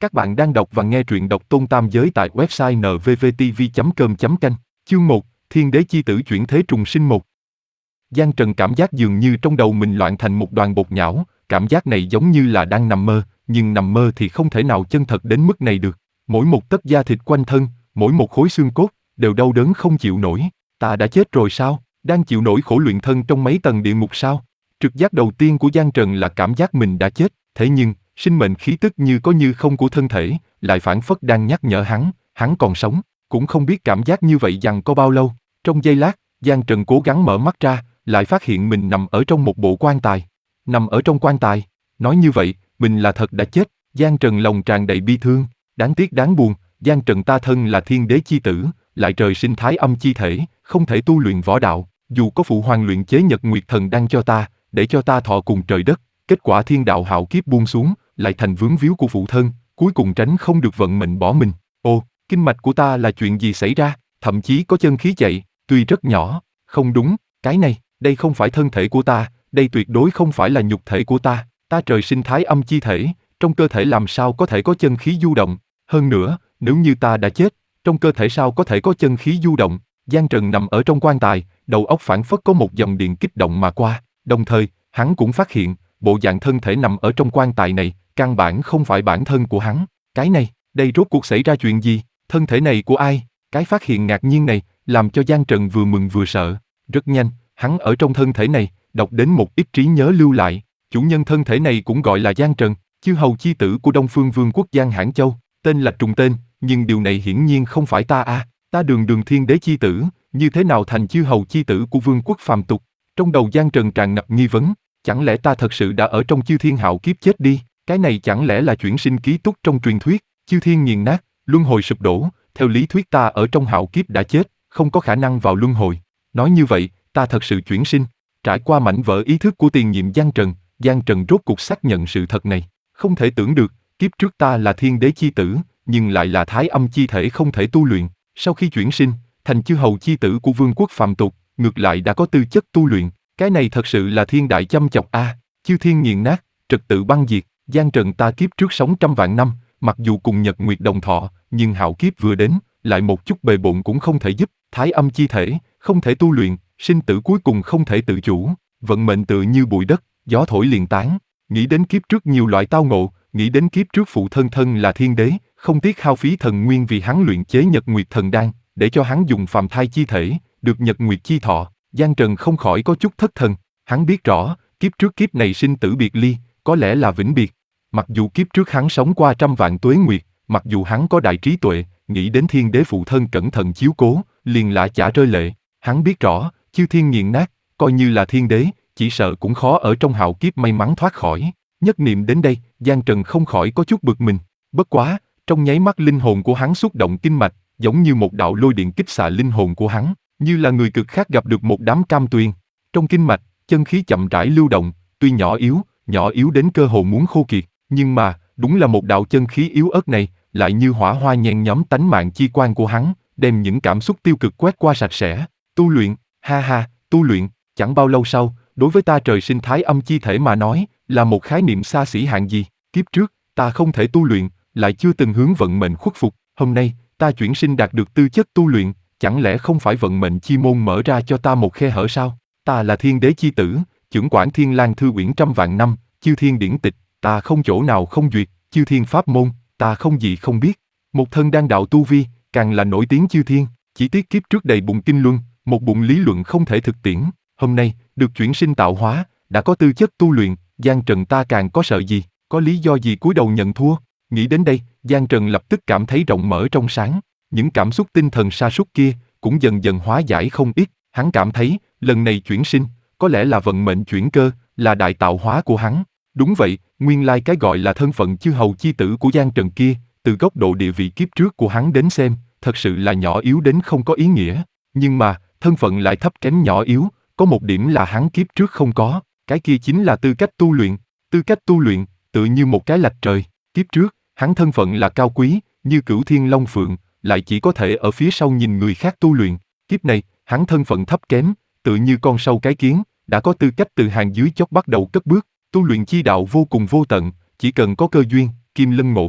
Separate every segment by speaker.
Speaker 1: Các bạn đang đọc và nghe truyện độc tôn tam giới tại website nvvtv.com.canh. Chương 1, Thiên đế chi tử chuyển thế trùng sinh 1. Giang Trần cảm giác dường như trong đầu mình loạn thành một đoàn bột nhão, cảm giác này giống như là đang nằm mơ, nhưng nằm mơ thì không thể nào chân thật đến mức này được. Mỗi một tấc da thịt quanh thân, mỗi một khối xương cốt, đều đau đớn không chịu nổi. Ta đã chết rồi sao? Đang chịu nổi khổ luyện thân trong mấy tầng địa ngục sao? Trực giác đầu tiên của Giang Trần là cảm giác mình đã chết, thế nhưng, sinh mệnh khí tức như có như không của thân thể, lại phảng phất đang nhắc nhở hắn còn sống, cũng không biết cảm giác như vậy giằng có bao lâu. Trong giây lát, Giang Trần cố gắng mở mắt ra, lại phát hiện mình nằm ở trong một bộ quan tài. Nằm ở trong quan tài, nói như vậy, mình là thật đã chết. Giang Trần lòng tràn đầy bi thương, đáng tiếc đáng buồn, Giang Trần ta thân là thiên đế chi tử, lại trời sinh thái âm chi thể, không thể tu luyện võ đạo, dù có phụ hoàng luyện chế Nhật Nguyệt Thần đan cho ta, để cho ta thọ cùng trời đất, kết quả thiên đạo hạo kiếp buông xuống, lại thành vướng víu của phụ thân, cuối cùng tránh không được vận mệnh bỏ mình. Ồ, kinh mạch của ta là chuyện gì xảy ra, thậm chí có chân khí chạy, tuy rất nhỏ, không đúng, cái này, đây không phải thân thể của ta, đây tuyệt đối không phải là nhục thể của ta trời sinh thái âm chi thể, trong cơ thể làm sao có thể có chân khí du động, hơn nữa, nếu như ta đã chết, trong cơ thể sao có thể có chân khí du động. Giang Trần nằm ở trong quan tài, đầu óc phảng phất có một dòng điện kích động mà qua, đồng thời, hắn cũng phát hiện, bộ dạng thân thể nằm ở trong quan tài này, căn bản không phải bản thân của hắn. Cái này, đây rốt cuộc xảy ra chuyện gì? Thân thể này của ai? Cái phát hiện ngạc nhiên này, làm cho Giang Trần vừa mừng vừa sợ. Rất nhanh, hắn ở trong thân thể này, đọc đến một ít trí nhớ lưu lại. Chủ nhân thân thể này cũng gọi là Giang Trần, chư hầu chi tử của Đông Phương Vương quốc Giang Hãn Châu, tên là trùng tên, nhưng điều này hiển nhiên không phải ta a, ta đường thiên đế chi tử, như thế nào thành chư hầu chi tử của vương quốc phàm tục? Trong đầu Giang Trần tràn ngập nghi vấn, chẳng lẽ ta thật sự đã ở trong chư thiên hạo kiếp chết đi? Cái này chẳng lẽ là chuyển sinh ký túc trong truyền thuyết? Chư thiên nghiền nát, luân hồi sụp đổ, theo lý thuyết ta ở trong hạo kiếp đã chết, không có khả năng vào luân hồi. Nói như vậy, ta thật sự chuyển sinh. Trải qua mảnh vỡ ý thức của tiền nhiệm Giang Trần rốt cuộc xác nhận sự thật này. Không thể tưởng được, kiếp trước ta là thiên đế chi tử, nhưng lại là thái âm chi thể không thể tu luyện. Sau khi chuyển sinh, thành chư hầu chi tử của vương quốc phàm tục, ngược lại đã có tư chất tu luyện. Cái này thật sự là thiên đại chăm chọc a. Chư thiên nghiền nát, trật tự băng diệt. Giang Trần ta kiếp trước sống trăm vạn năm, mặc dù cùng Nhật Nguyệt đồng thọ, nhưng hạo kiếp vừa đến, lại một chút bề bộn cũng không thể giúp. Thái âm chi thể, không thể tu luyện, sinh tử cuối cùng không thể tự chủ, vận mệnh tựa như bụi đất, gió thổi liền tán. Nghĩ đến kiếp trước nhiều loại tao ngộ, nghĩ đến kiếp trước phụ thân là thiên đế, không tiếc hao phí thần nguyên vì hắn luyện chế Nhật Nguyệt Thần đan, để cho hắn dùng phàm thai chi thể, được Nhật Nguyệt chi thọ. Giang Trần không khỏi có chút thất thần, hắn biết rõ, kiếp trước kiếp này sinh tử biệt ly, có lẽ là vĩnh biệt. Mặc dù kiếp trước hắn sống qua trăm vạn tuế nguyệt, mặc dù hắn có đại trí tuệ, nghĩ đến thiên đế phụ thân cẩn thận chiếu cố, liền lã chả rơi lệ. Hắn biết rõ, chư thiên nghiền nát, coi như là thiên đế, chỉ sợ cũng khó ở trong hạo kiếp may mắn thoát khỏi. Nhất niệm đến đây, Giang Trần không khỏi có chút bực mình. Bất quá, trong nháy mắt linh hồn của hắn xúc động kinh mạch, giống như một đạo lôi điện kích xạ linh hồn của hắn, như là người cực khác gặp được một đám cam tuyền. Trong kinh mạch, chân khí chậm rãi lưu động, tuy nhỏ yếu đến cơ hồ muốn khô kiệt, nhưng mà, đúng là một đạo chân khí yếu ớt này, lại như hỏa hoa nhen nhóm tánh mạng chi quan của hắn, đem những cảm xúc tiêu cực quét qua sạch sẽ. Tu luyện, ha ha, tu luyện, chẳng bao lâu sau, đối với ta trời sinh thái âm chi thể mà nói, là một khái niệm xa xỉ hạng gì. Kiếp trước, ta không thể tu luyện, lại chưa từng hướng vận mệnh khuất phục. Hôm nay, ta chuyển sinh đạt được tư chất tu luyện, chẳng lẽ không phải vận mệnh chi môn mở ra cho ta một khe hở sao? Ta là thiên đế chi tử, chưởng quản thiên lang thư uyển trăm vạn năm, chư thiên điển tịch, ta không chỗ nào không duyệt, chư thiên pháp môn, ta không gì không biết. Một thân đan đạo tu vi, càng là nổi tiếng chư thiên, chỉ tiếc kiếp trước đầy bụng kinh luân, một bụng lý luận không thể thực tiễn. Hôm nay, được chuyển sinh tạo hóa, đã có tư chất tu luyện, Giang Trần ta càng có sợ gì, có lý do gì cúi đầu nhận thua. Nghĩ đến đây, Giang Trần lập tức cảm thấy rộng mở trong sáng, những cảm xúc tinh thần sa sút kia, cũng dần dần hóa giải không ít. Hắn cảm thấy, lần này chuyển sinh, có lẽ là vận mệnh chuyển cơ, là đại tạo hóa của hắn. Đúng vậy, nguyên lai cái gọi là thân phận chư hầu chi tử của Giang Trần kia, từ góc độ địa vị kiếp trước của hắn đến xem, thật sự là nhỏ yếu đến không có ý nghĩa. Nhưng mà, thân phận lại thấp kém nhỏ yếu, có một điểm là hắn kiếp trước không có, cái kia chính là tư cách tu luyện. Tư cách tu luyện, tự như một cái lạch trời. Kiếp trước, hắn thân phận là cao quý, như Cửu Thiên Long Phượng, lại chỉ có thể ở phía sau nhìn người khác tu luyện. Kiếp này, hắn thân phận thấp kém, tự như con sâu cái kiến, đã có tư cách từ hàng dưới chót bắt đầu cất bước. Tu luyện chi đạo vô cùng vô tận, chỉ cần có cơ duyên, kim lân ngộ phong,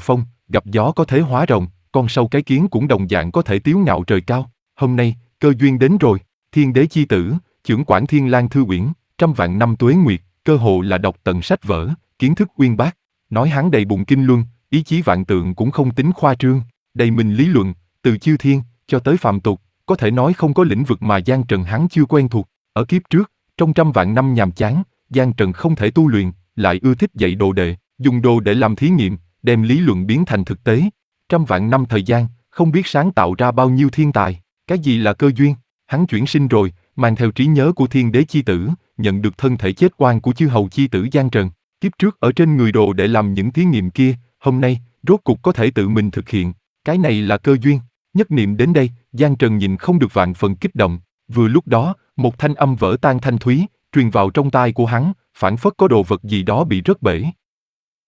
Speaker 1: gặp gió có thể hóa rồng, con sâu cái kiến cũng đồng dạng có thể tiếu ngạo trời cao. Hôm nay, cơ duyên đến rồi, thiên đế chi tử, chưởng quản Thiên Lang Thư Uyển, trăm vạn năm tuế nguyệt, cơ hồ là đọc tận sách vở, kiến thức uyên bác. Nói hắn đầy bụng kinh luân, ý chí vạn tượng cũng không tính khoa trương, đầy mình lý luận, từ chư thiên cho tới phàm tục, có thể nói không có lĩnh vực mà Giang Trần hắn chưa quen thuộc. Ở kiếp trước, trong trăm vạn năm nhàm chán, Giang Trần không thể tu luyện, lại ưa thích dạy đồ đệ, dùng đồ để làm thí nghiệm, đem lý luận biến thành thực tế. Trăm vạn năm thời gian, không biết sáng tạo ra bao nhiêu thiên tài. Cái gì là cơ duyên? Hắn chuyển sinh rồi, mang theo trí nhớ của thiên đế chi tử, nhận được thân thể chết oan của chư hầu chi tử Giang Trần. Kiếp trước ở trên người đồ để làm những thí nghiệm kia, hôm nay, rốt cục có thể tự mình thực hiện. Cái này là cơ duyên. Nhất niệm đến đây, Giang Trần nhìn không được vạn phần kích động. Vừa lúc đó, một thanh âm vỡ tan thanh thúy, truyền vào trong tai của hắn, phảng phất có đồ vật gì đó bị rớt bể.